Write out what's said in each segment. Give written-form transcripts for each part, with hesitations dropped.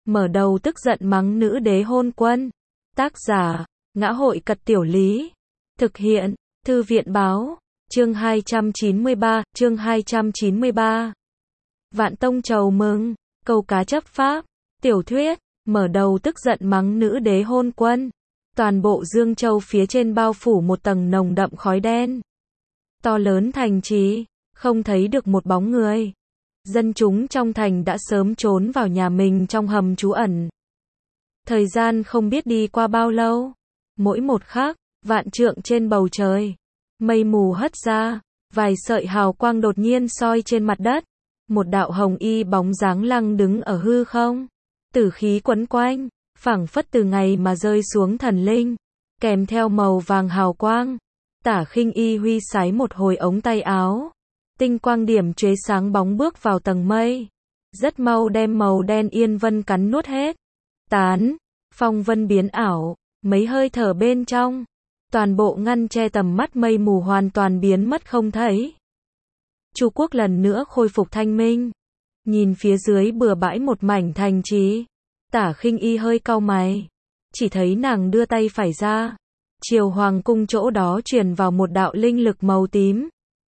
mở đầu tức giận mắng nữ đế hôn quân. Tác giả, Ngã Hội Cật Tiểu Lý. Thực hiện, Thư viện Báo. Chương 293. Vạn Tông chầu mừng, câu cá chấp pháp. Tiểu thuyết, mở đầu tức giận mắng nữ đế hôn quân. Toàn bộ Dương Châu phía trên bao phủ một tầng nồng đậm khói đen. To lớn thành trì, không thấy được một bóng người. Dân chúng trong thành đã sớm trốn vào nhà mình trong hầm trú ẩn. Thời gian không biết đi qua bao lâu. Mỗi một khắc, vạn trượng trên bầu trời, mây mù hất ra, vài sợi hào quang đột nhiên soi trên mặt đất. Một đạo hồng y bóng dáng lăng đứng ở hư không. Tử khí quấn quanh, phảng phất từ ngày mà rơi xuống thần linh, kèm theo màu vàng hào quang. Tả Khinh Y huy sái một hồi ống tay áo, tinh quang điểm chóe sáng bóng bước vào tầng mây, rất mau đem màu đen yên vân cắn nuốt hết. Tán, phong vân biến ảo, mấy hơi thở bên trong, toàn bộ ngăn che tầm mắt mây mù hoàn toàn biến mất không thấy. Chu quốc lần nữa khôi phục thanh minh. Nhìn phía dưới bừa bãi một mảnh thành trì, Tả Khinh Y hơi cau mày, chỉ thấy nàng đưa tay phải ra, chiều hoàng cung chỗ đó truyền vào một đạo linh lực màu tím.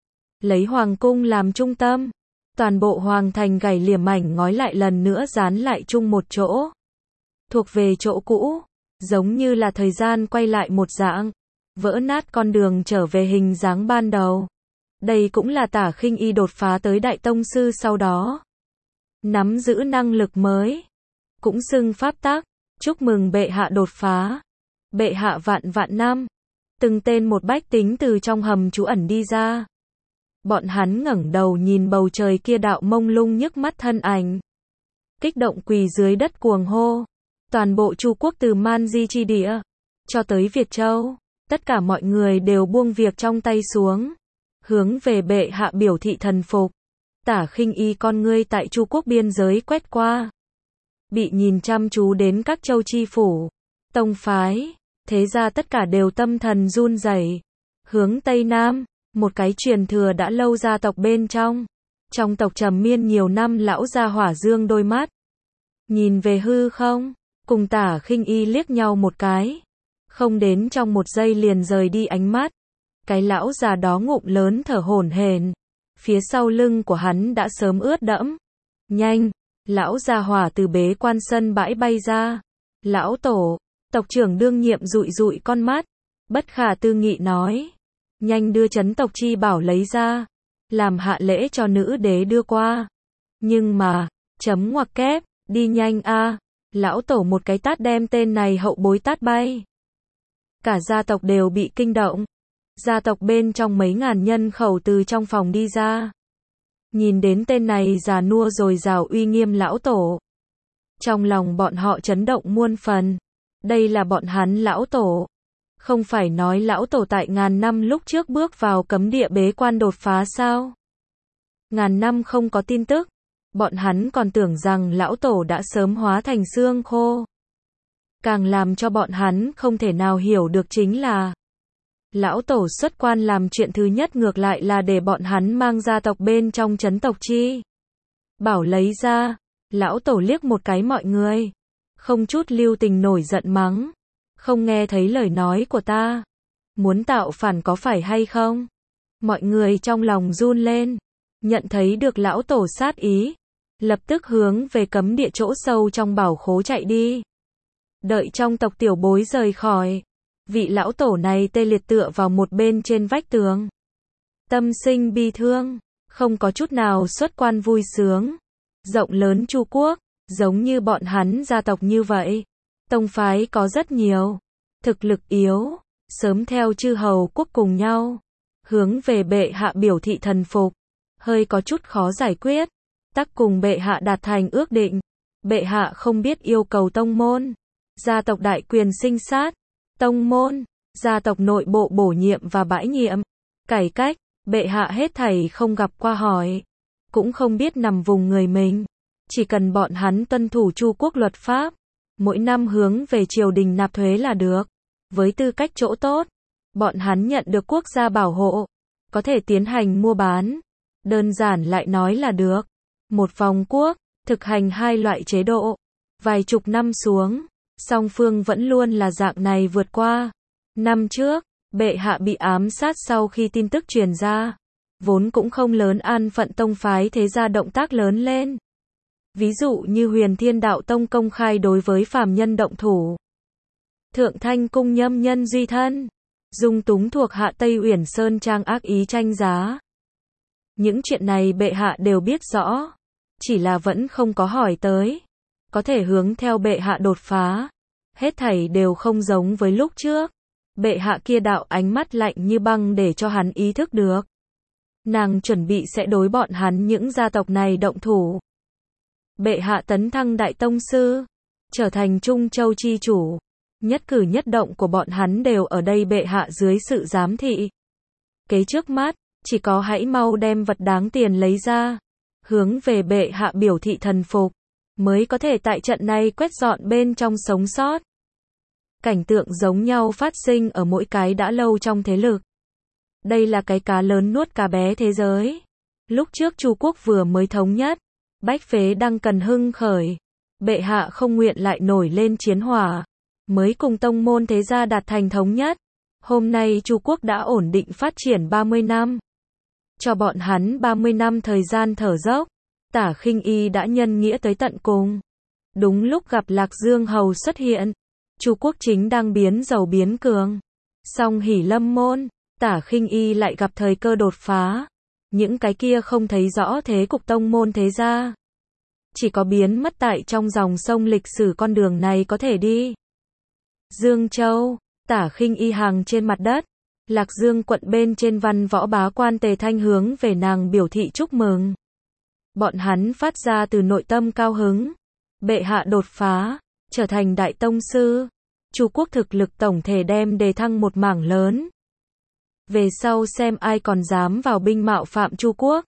Lấy hoàng cung làm trung tâm, toàn bộ hoàng thành gảy liềm mảnh ngói lại lần nữa dán lại chung một chỗ. Thuộc về chỗ cũ, giống như là thời gian quay lại một dạng, vỡ nát con đường trở về hình dáng ban đầu. Đây cũng là Tả Khinh Y đột phá tới đại tông sư sau đó. Nắm giữ năng lực mới, cũng xưng pháp tắc. Chúc mừng bệ hạ đột phá. Bệ hạ vạn vạn năm. Từng tên một bách tính từ trong hầm trú ẩn đi ra. Bọn hắn ngẩng đầu nhìn bầu trời kia đạo mông lung nhức mắt thân ảnh. Kích động quỳ dưới đất cuồng hô. Toàn bộ Chu quốc từ Man Di chi địa cho tới Việt Châu, tất cả mọi người đều buông việc trong tay xuống, hướng về bệ hạ biểu thị thần phục. Tả Khinh Y con ngươi tại Chu quốc biên giới quét qua, bị nhìn chăm chú đến các châu chi phủ, tông phái, thế ra tất cả đều tâm thần run rẩy. Hướng Tây Nam, một cái truyền thừa đã lâu gia tộc bên trong tộc trầm miên nhiều năm lão gia hỏa dương đôi mắt, nhìn về hư không, cùng Tả Khinh Y liếc nhau một cái, không đến trong một giây liền rời đi ánh mắt. Cái lão già đó ngụm lớn thở hổn hển, phía sau lưng của hắn đã sớm ướt đẫm. Nhanh, lão già hỏa từ bế quan sân bãi bay ra. Lão tổ, tộc trưởng đương nhiệm dụi dụi con mắt, bất khả tư nghị nói, nhanh đưa trấn tộc chi bảo lấy ra, làm hạ lễ cho nữ đế đưa qua. Nhưng mà, chấm ngoặc kép, đi nhanh a. Lão tổ một cái tát đem tên này hậu bối tát bay. Cả gia tộc đều bị kinh động. Gia tộc bên trong mấy ngàn nhân khẩu từ trong phòng đi ra. Nhìn đến tên này già nua rồi rào uy nghiêm lão tổ. Trong lòng bọn họ chấn động muôn phần. Đây là bọn hắn lão tổ. Không phải nói lão tổ tại ngàn năm lúc trước bước vào cấm địa bế quan đột phá sao? Ngàn năm không có tin tức. Bọn hắn còn tưởng rằng lão tổ đã sớm hóa thành xương khô. Càng làm cho bọn hắn không thể nào hiểu được chính là lão tổ xuất quan làm chuyện thứ nhất ngược lại là để bọn hắn mang gia tộc bên trong trấn tộc chi bảo lấy ra. Lão tổ liếc một cái mọi người, không chút lưu tình nổi giận mắng, không nghe thấy lời nói của ta, muốn tạo phản có phải hay không? Mọi người trong lòng run lên, nhận thấy được lão tổ sát ý, lập tức hướng về cấm địa chỗ sâu trong bảo khố chạy đi. Đợi trong tộc tiểu bối rời khỏi, vị lão tổ này tê liệt tựa vào một bên trên vách tường, tâm sinh bi thương, không có chút nào xuất quan vui sướng. Rộng lớn Chu quốc, giống như bọn hắn gia tộc như vậy, tông phái có rất nhiều, thực lực yếu, sớm theo chư hầu quốc cùng nhau, hướng về bệ hạ biểu thị thần phục, hơi có chút khó giải quyết. Tắc cùng bệ hạ đạt thành ước định, bệ hạ không biết yêu cầu tông môn, gia tộc đại quyền sinh sát, tông môn, gia tộc nội bộ bổ nhiệm và bãi nhiệm, cải cách, bệ hạ hết thảy không gặp qua hỏi, cũng không biết nằm vùng người mình, chỉ cần bọn hắn tuân thủ Chu quốc luật pháp, mỗi năm hướng về triều đình nạp thuế là được. Với tư cách chỗ tốt, bọn hắn nhận được quốc gia bảo hộ, có thể tiến hành mua bán, đơn giản lại nói là được. Một vòng quốc, thực hành hai loại chế độ, Vài chục năm xuống, song phương vẫn luôn là dạng này vượt qua. Năm trước, bệ hạ bị ám sát sau khi tin tức truyền ra. Vốn cũng không lớn an phận tông phái thế ra động tác lớn lên. Ví dụ như Huyền Thiên Đạo Tông công khai đối với phàm nhân động thủ. Thượng Thanh Cung nhâm nhân duy thân. Dung túng thuộc hạ Tây Uyển Sơn Trang ác ý tranh giá. Những chuyện này bệ hạ đều biết rõ. Chỉ là vẫn không có hỏi tới. Có thể hướng theo bệ hạ đột phá. Hết thảy đều không giống với lúc trước. Bệ hạ kia đạo ánh mắt lạnh như băng để cho hắn ý thức được. Nàng chuẩn bị sẽ đối bọn hắn những gia tộc này động thủ. Bệ hạ tấn thăng đại tông sư, trở thành Trung Châu chi chủ. Nhất cử nhất động của bọn hắn đều ở đây bệ hạ dưới sự giám thị. Kế trước mắt, chỉ có hãy mau đem vật đáng tiền lấy ra. Hướng về bệ hạ biểu thị thần phục. Mới có thể tại trận này quét dọn bên trong sống sót. Cảnh tượng giống nhau phát sinh ở mỗi cái đã lâu trong thế lực. Đây là cái cá lớn nuốt cá bé thế giới. Lúc trước Chu quốc vừa mới thống nhất, bách phế đang cần hưng khởi. Bệ hạ không nguyện lại nổi lên chiến hỏa. Mới cùng tông môn thế gia đạt thành thống nhất. Hôm nay Chu quốc đã ổn định phát triển 30 năm. Cho bọn hắn 30 năm thời gian thở dốc. Tả Khinh Y đã nhân nghĩa tới tận cùng. Đúng lúc gặp Lạc Dương Hầu xuất hiện. Chu quốc chính đang biến giàu biến cường. Song hỉ lâm môn, Tả Khinh Y lại gặp thời cơ đột phá. Những cái kia không thấy rõ thế cục tông môn thế gia. Chỉ có biến mất tại trong dòng sông lịch sử con đường này có thể đi. Dương Châu, Tả Khinh Y hàng trên mặt đất. Lạc Dương quận bên trên văn võ bá quan Tề Thanh hướng về nàng biểu thị chúc mừng. Bọn hắn phát ra từ nội tâm cao hứng. Bệ hạ đột phá, trở thành đại tông sư. Chu quốc thực lực tổng thể đem đề thăng một mảng lớn. Về sau xem ai còn dám vào binh mạo phạm Chu quốc.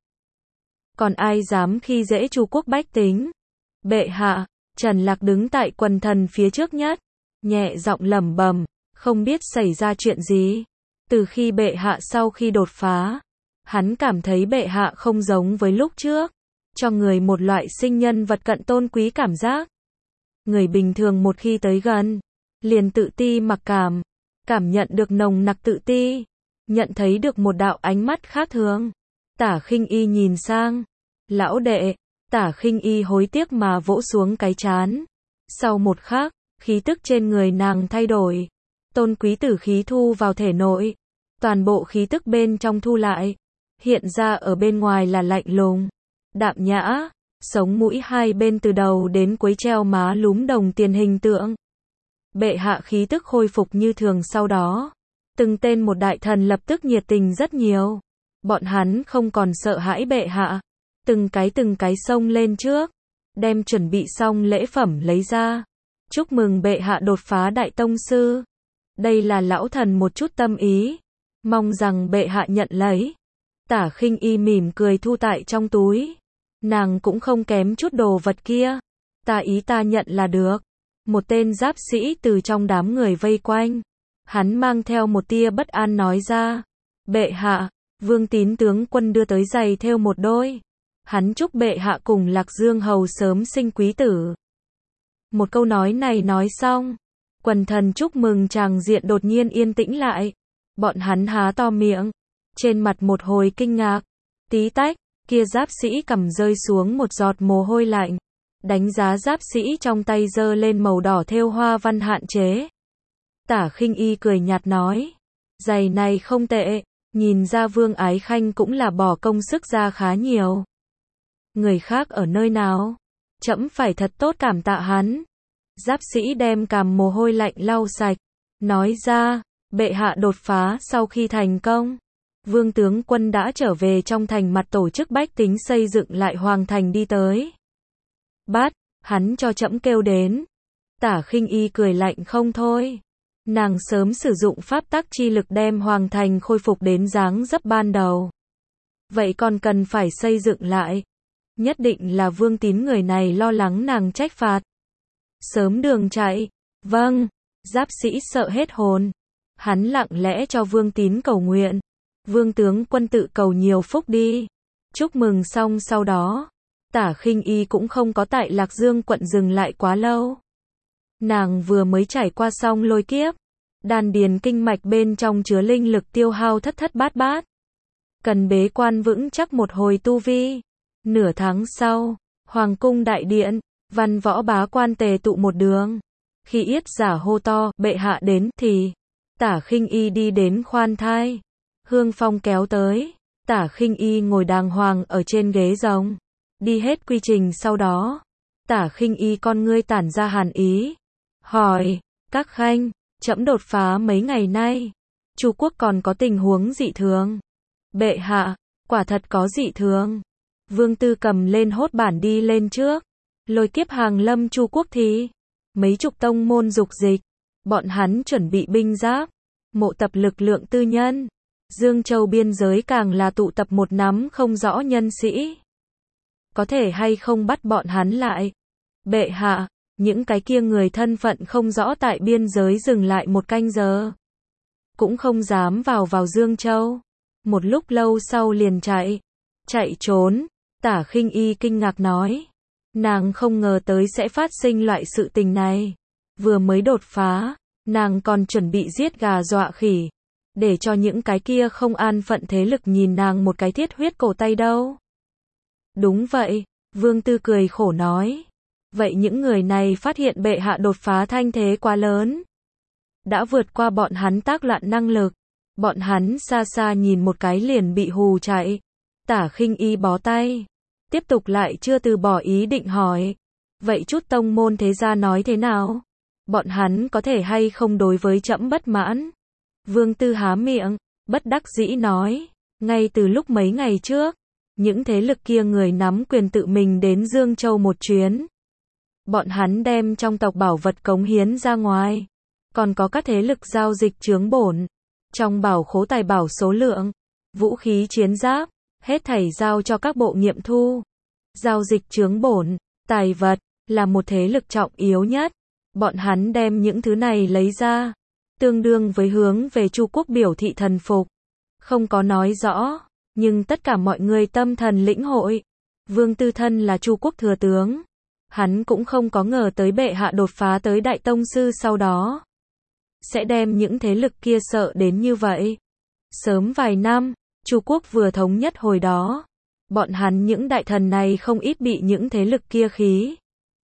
Còn ai dám khi dễ Chu quốc bách tính. Bệ hạ, Trần Lạc đứng tại quần thần phía trước nhất. Nhẹ giọng lẩm bẩm, không biết xảy ra chuyện gì. Từ khi bệ hạ sau khi đột phá, hắn cảm thấy bệ hạ không giống với lúc trước. Cho người một loại sinh nhân vật cận tôn quý cảm giác. Người bình thường một khi tới gần, liền tự ti mặc cảm. Cảm nhận được nồng nặc tự ti. Nhận thấy được một đạo ánh mắt khác thường. Tả Khinh Y nhìn sang. Lão đệ, Tả Khinh Y hối tiếc mà vỗ xuống cái trán. Sau một khắc, khí tức trên người nàng thay đổi. Tôn quý tử khí thu vào thể nội. Toàn bộ khí tức bên trong thu lại. Hiện ra ở bên ngoài là lạnh lùng, đạm nhã, sống mũi hai bên từ đầu đến cuối treo má lúm đồng tiền hình tượng. Bệ hạ khí tức khôi phục như thường sau đó. Từng tên một đại thần lập tức nhiệt tình rất nhiều. Bọn hắn không còn sợ hãi bệ hạ. Từng cái xông lên trước. Đem chuẩn bị xong lễ phẩm lấy ra. Chúc mừng bệ hạ đột phá đại tông sư. Đây là lão thần một chút tâm ý. Mong rằng bệ hạ nhận lấy. Tả Khinh Y mỉm cười thu tại trong túi. Nàng cũng không kém chút đồ vật kia. Ta ý ta nhận là được. Một tên giáp sĩ từ trong đám người vây quanh. Hắn mang theo một tia bất an nói ra. Bệ hạ, Vương Tín tướng quân đưa tới giày thêu một đôi. Hắn chúc bệ hạ cùng Lạc Dương Hầu sớm sinh quý tử. Một câu nói này nói xong. Quần thần chúc mừng tràng diện đột nhiên yên tĩnh lại. Bọn hắn há to miệng. Trên mặt một hồi kinh ngạc. Tí tách, kia giáp sĩ cầm rơi xuống một giọt mồ hôi lạnh. Đánh giá giáp sĩ trong tay giơ lên màu đỏ thêu hoa văn hạn chế. Tả Khinh Y cười nhạt nói. Giày này không tệ, nhìn ra Vương Ái Khanh cũng là bỏ công sức ra khá nhiều. Người khác ở nơi nào? Trẫm phải thật tốt cảm tạ hắn. Giáp sĩ đem cằm mồ hôi lạnh lau sạch. Nói ra, bệ hạ đột phá sau khi thành công. Vương tướng quân đã trở về trong thành mặt tổ chức bách tính xây dựng lại hoàng thành đi tới. Bát, hắn cho trẫm kêu đến. Tả Khinh Y cười lạnh không thôi. Nàng sớm sử dụng pháp tắc chi lực đem hoàng thành khôi phục đến dáng dấp ban đầu. Vậy còn cần phải xây dựng lại. Nhất định là Vương Tín người này lo lắng nàng trách phạt. Sớm đường chạy. Vâng. Giáp sĩ sợ hết hồn. Hắn lặng lẽ cho Vương Tín cầu nguyện. Vương tướng quân tự cầu nhiều phúc đi. Chúc mừng xong sau đó. Tả Khinh Y cũng không có tại Lạc Dương quận dừng lại quá lâu. Nàng vừa mới trải qua xong lôi kiếp, đan điền kinh mạch bên trong chứa linh lực tiêu hao thất thất bát bát. Cần bế quan vững chắc một hồi tu vi. Nửa tháng sau, Hoàng cung đại điện, văn võ bá quan tề tụ một đường. Khi yết giả hô to, bệ hạ đến, thì Tả Khinh Y đi đến khoan thai. Hương phong kéo tới, Tả Khinh Y ngồi đàng hoàng ở trên ghế rồng. Đi hết quy trình sau đó, Tả Khinh Y con ngươi tản ra hàn ý. Hỏi, các khanh, trẫm đột phá mấy ngày nay, Chu quốc còn có tình huống dị thường. Bệ hạ, quả thật có dị thường. Vương Tư cầm lên hốt bản đi lên trước. Lôi kiếp hàng lâm Chu quốc thì mấy chục tông môn dục dịch, bọn hắn chuẩn bị binh giáp, mộ tập lực lượng tư nhân. Dương Châu biên giới càng là tụ tập một nắm không rõ nhân sĩ. Có thể hay không bắt bọn hắn lại? Bệ hạ, những cái kia người thân phận không rõ tại biên giới dừng lại một canh giờ. Cũng không dám vào Dương Châu. Một lúc lâu sau liền chạy trốn. Tả Khinh Y kinh ngạc nói. Nàng không ngờ tới sẽ phát sinh loại sự tình này. Vừa mới đột phá, nàng còn chuẩn bị giết gà dọa khỉ. Để cho những cái kia không an phận thế lực nhìn nàng một cái thiết huyết cổ tay đâu. Đúng vậy, Vương Tư cười khổ nói. Vậy những người này phát hiện bệ hạ đột phá thanh thế quá lớn. Đã vượt qua bọn hắn tác loạn năng lực. Bọn hắn xa xa nhìn một cái liền bị hù chạy. Tả Khinh Y bó tay. Tiếp tục lại chưa từ bỏ ý định hỏi. Vậy chút tông môn thế gia nói thế nào? Bọn hắn có thể hay không đối với trẫm bất mãn? Vương Tư há miệng, bất đắc dĩ nói. Ngay từ lúc mấy ngày trước, những thế lực kia người nắm quyền tự mình đến Dương Châu một chuyến. Bọn hắn đem trong tộc bảo vật cống hiến ra ngoài. Còn có các thế lực giao dịch chướng bổn. Trong bảo khố tài bảo số lượng, vũ khí chiến giáp, hết thảy giao cho các bộ nghiệm thu. Giao dịch chướng bổn, tài vật, là một thế lực trọng yếu nhất. Bọn hắn đem những thứ này lấy ra, tương đương với hướng về Chu quốc biểu thị thần phục. Không có nói rõ, nhưng tất cả mọi người tâm thần lĩnh hội. Vương Tư thân là Chu quốc thừa tướng. Hắn cũng không có ngờ tới bệ hạ đột phá tới đại tông sư sau đó. Sẽ đem những thế lực kia sợ đến như vậy. Sớm vài năm, Chu quốc vừa thống nhất hồi đó. Bọn hắn những đại thần này không ít bị những thế lực kia khí.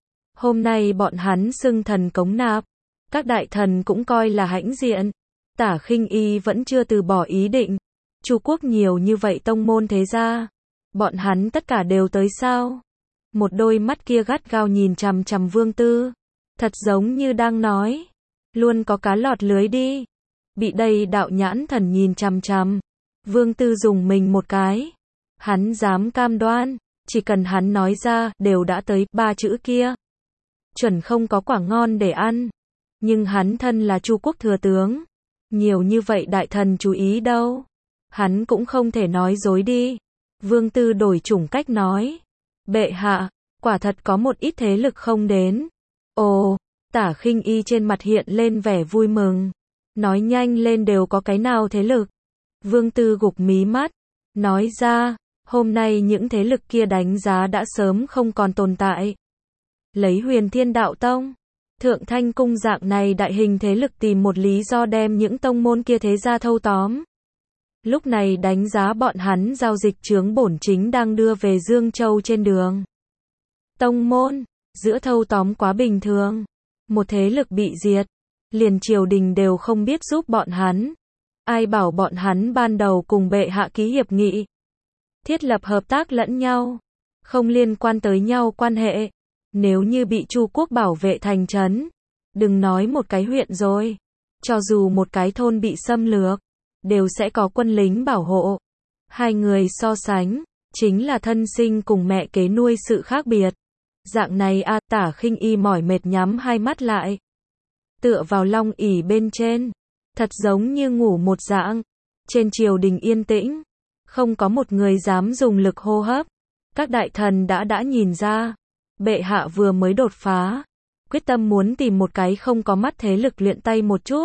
Hôm nay bọn hắn xưng thần cống nạp. Các đại thần cũng coi là hãnh diện. Tả Khinh Y vẫn chưa từ bỏ ý định. Chu quốc nhiều như vậy tông môn thế gia. Bọn hắn tất cả đều tới sao? Một đôi mắt kia gắt gao nhìn chằm chằm Vương Tư. Thật giống như đang nói. Luôn có cá lọt lưới đi. Bị đây đạo nhãn thần nhìn chằm chằm. Vương Tư dùng mình một cái. Hắn dám cam đoan. Chỉ cần hắn nói ra, đều đã tới, 3 chữ kia. Chuẩn không có quả ngon để ăn. Nhưng hắn thân là Chu quốc thừa tướng. Nhiều như vậy đại thần chú ý đâu. Hắn cũng không thể nói dối đi. Vương Tư đổi chủng cách nói. Bệ hạ, quả thật có một ít thế lực không đến. Ồ, Tả Khinh Y trên mặt hiện lên vẻ vui mừng. Nói nhanh lên đều có cái nào thế lực. Vương Tư gục mí mắt. Nói ra, hôm nay những thế lực kia đánh giá đã sớm không còn tồn tại. Lấy Huyền Thiên Đạo Tông, Thượng Thanh Cung dạng này đại hình thế lực tìm một lý do đem những tông môn kia thế gia thâu tóm. Lúc này đánh giá bọn hắn giao dịch chướng bổn chính đang đưa về Dương Châu trên đường. Tông môn, giữa thâu tóm quá bình thường. Một thế lực bị diệt, liền triều đình đều không biết giúp bọn hắn. Ai bảo bọn hắn ban đầu cùng bệ hạ ký hiệp nghị. Thiết lập hợp tác lẫn nhau. Không liên quan tới nhau quan hệ. Nếu như bị Chu quốc bảo vệ thành trấn. Đừng nói một cái huyện rồi. Cho dù một cái thôn bị xâm lược. Đều sẽ có quân lính bảo hộ. Hai người so sánh. Chính là thân sinh cùng mẹ kế nuôi sự khác biệt. Dạng này Tả Khinh Y mỏi mệt nhắm hai mắt lại. Tựa vào long ỷ bên trên. Thật giống như ngủ một dạng. Trên triều đình yên tĩnh. Không có một người dám dùng lực hô hấp. Các đại thần đã nhìn ra. Bệ hạ vừa mới đột phá. Quyết tâm muốn tìm một cái không có mắt thế lực luyện tay một chút.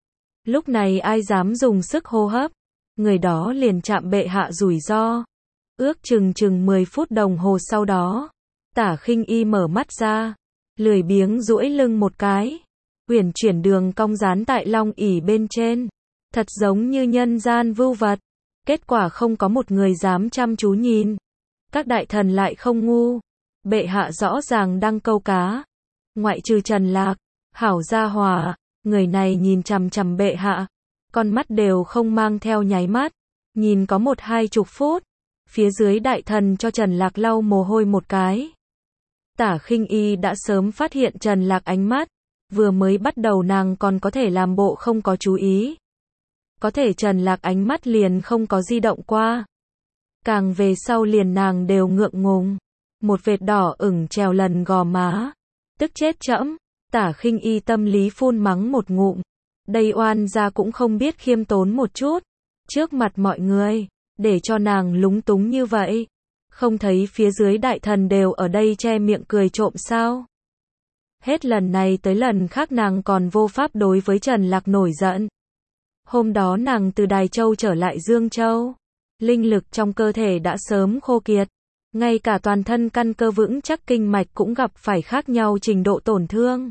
Lúc này ai dám dùng sức hô hấp. Người đó liền chạm bệ hạ rủi ro. Ước chừng 10 phút đồng hồ sau đó, Tả Khinh Y mở mắt ra, lười biếng duỗi lưng một cái, uyển chuyển đường cong dán tại long ỷ bên trên, thật giống như nhân gian vưu vật. Kết quả không có một người dám chăm chú nhìn. Các đại thần lại không ngu, bệ hạ rõ ràng đang câu cá, ngoại trừ Trần Lạc, hảo gia hỏa, người này nhìn chằm chằm bệ hạ, con mắt đều không mang theo nháy mắt, nhìn có 1-20 phút. Phía dưới đại thần cho Trần Lạc lau mồ hôi một cái. Tả Khinh Y đã sớm phát hiện Trần Lạc ánh mắt, vừa mới bắt đầu nàng còn có thể làm bộ không có chú ý. Có thể Trần Lạc ánh mắt liền không có di động qua. Càng về sau liền nàng đều ngượng ngùng, một vệt đỏ ửng trèo lần gò má. Tức chết trẫm. Tả Khinh Y tâm lý phun mắng một ngụm. Đây oan gia cũng không biết khiêm tốn một chút, trước mặt mọi người, để cho nàng lúng túng như vậy. Không thấy phía dưới đại thần đều ở đây che miệng cười trộm sao? Hết lần này tới lần khác nàng còn vô pháp đối với Trần Lạc nổi giận. Hôm đó nàng từ Đài Châu trở lại Dương Châu, linh lực trong cơ thể đã sớm khô kiệt, ngay cả toàn thân căn cơ vững chắc kinh mạch cũng gặp phải khác nhau trình độ tổn thương.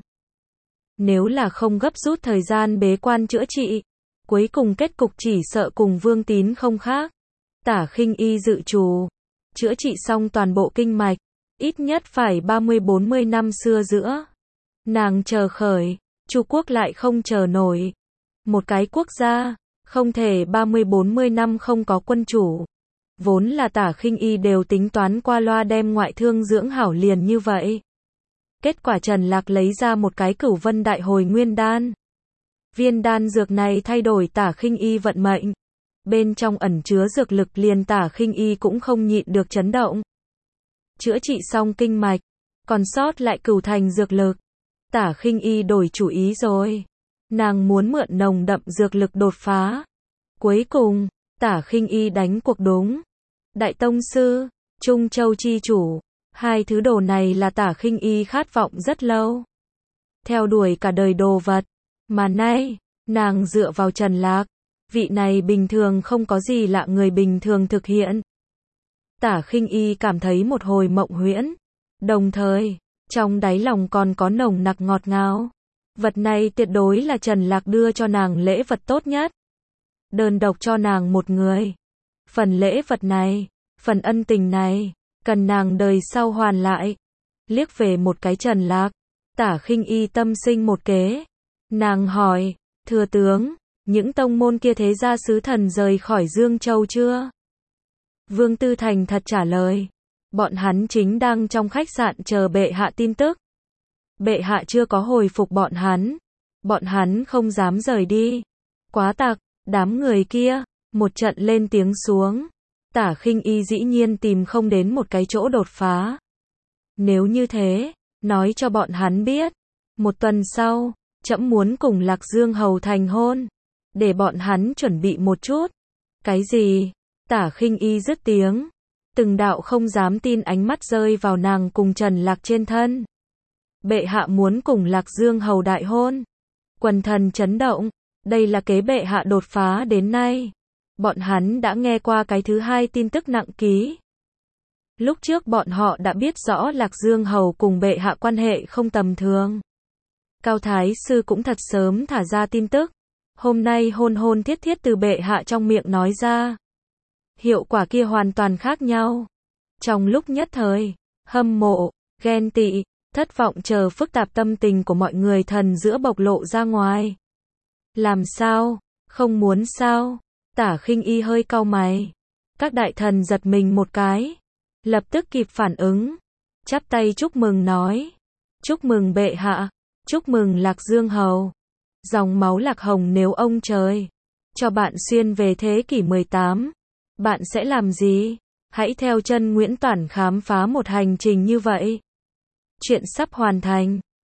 Nếu là không gấp rút thời gian bế quan chữa trị, cuối cùng kết cục chỉ sợ cùng Vương Tín không khác. Tả Khinh Y dự trù, chữa trị xong toàn bộ kinh mạch, ít nhất phải 30-40 năm xưa giữa. Nàng chờ khởi, Chu quốc lại không chờ nổi. Một cái quốc gia, không thể 30-40 năm không có quân chủ. Vốn là Tả Khinh Y đều tính toán qua loa đem ngoại thương dưỡng hảo liền như vậy. Kết quả Trần Lạc lấy ra một cái Cửu Vân Đại Hồi Nguyên Đan. Viên đan dược này thay đổi Tả Khinh Y vận mệnh. Bên trong ẩn chứa dược lực liền Tả Khinh Y cũng không nhịn được chấn động. Chữa trị xong kinh mạch, còn sót lại cửu thành dược lực. Tả Khinh Y đổi chủ ý rồi. Nàng muốn mượn nồng đậm dược lực đột phá. Cuối cùng, Tả Khinh Y đánh cuộc đúng. Đại Tông Sư, Trung Châu Chi Chủ, hai thứ đồ này là Tả Khinh Y khát vọng rất lâu. Theo đuổi cả đời đồ vật, mà nay, nàng dựa vào Trần Lạc. Vị này bình thường không có gì lạ người bình thường thực hiện. Tả Khinh Y cảm thấy một hồi mộng huyễn. Đồng thời, trong đáy lòng còn có nồng nặc ngọt ngào. Vật này tuyệt đối là Trần Lạc đưa cho nàng lễ vật tốt nhất. Đơn độc cho nàng một người. Phần lễ vật này, phần ân tình này, cần nàng đời sau hoàn lại. Liếc về một cái Trần Lạc, Tả Khinh Y tâm sinh một kế. Nàng hỏi, thừa tướng, những tông môn kia thế gia sứ thần rời khỏi Dương Châu chưa? Vương Tư thành thật trả lời. Bọn hắn chính đang trong khách sạn chờ bệ hạ tin tức. Bệ hạ chưa có hồi phục bọn hắn. Bọn hắn không dám rời đi. Quá tặc, đám người kia, một trận lên tiếng xuống. Tả Khinh Y dĩ nhiên tìm không đến một cái chỗ đột phá. Nếu như thế, nói cho bọn hắn biết. Một tuần sau, trẫm muốn cùng Lạc Dương Hầu thành hôn. Để bọn hắn chuẩn bị một chút. Cái gì? Tả Khinh Y dứt tiếng. Từng đạo không dám tin ánh mắt rơi vào nàng cùng Trần Lạc trên thân. Bệ hạ muốn cùng Lạc Dương Hầu đại hôn. Quần thần chấn động. Đây là kế bệ hạ đột phá đến nay. Bọn hắn đã nghe qua cái thứ hai tin tức nặng ký. Lúc trước bọn họ đã biết rõ Lạc Dương Hầu cùng bệ hạ quan hệ không tầm thường. Cao Thái Sư cũng thật sớm thả ra tin tức. Hôm nay hôn hôn thiết thiết từ bệ hạ trong miệng nói ra. Hiệu quả kia hoàn toàn khác nhau. Trong lúc nhất thời, hâm mộ, ghen tị, thất vọng chờ phức tạp tâm tình của mọi người thần giữa bộc lộ ra ngoài. Làm sao? Không muốn sao? Tả Khinh Y hơi cau mày. Các đại thần giật mình một cái. Lập tức kịp phản ứng. Chắp tay chúc mừng nói. Chúc mừng bệ hạ. Chúc mừng Lạc Dương Hầu. Dòng máu Lạc Hồng nếu ông trời cho bạn xuyên về thế kỷ 18. Bạn sẽ làm gì? Hãy theo chân Nguyễn Toản khám phá một hành trình như vậy. Chuyện sắp hoàn thành.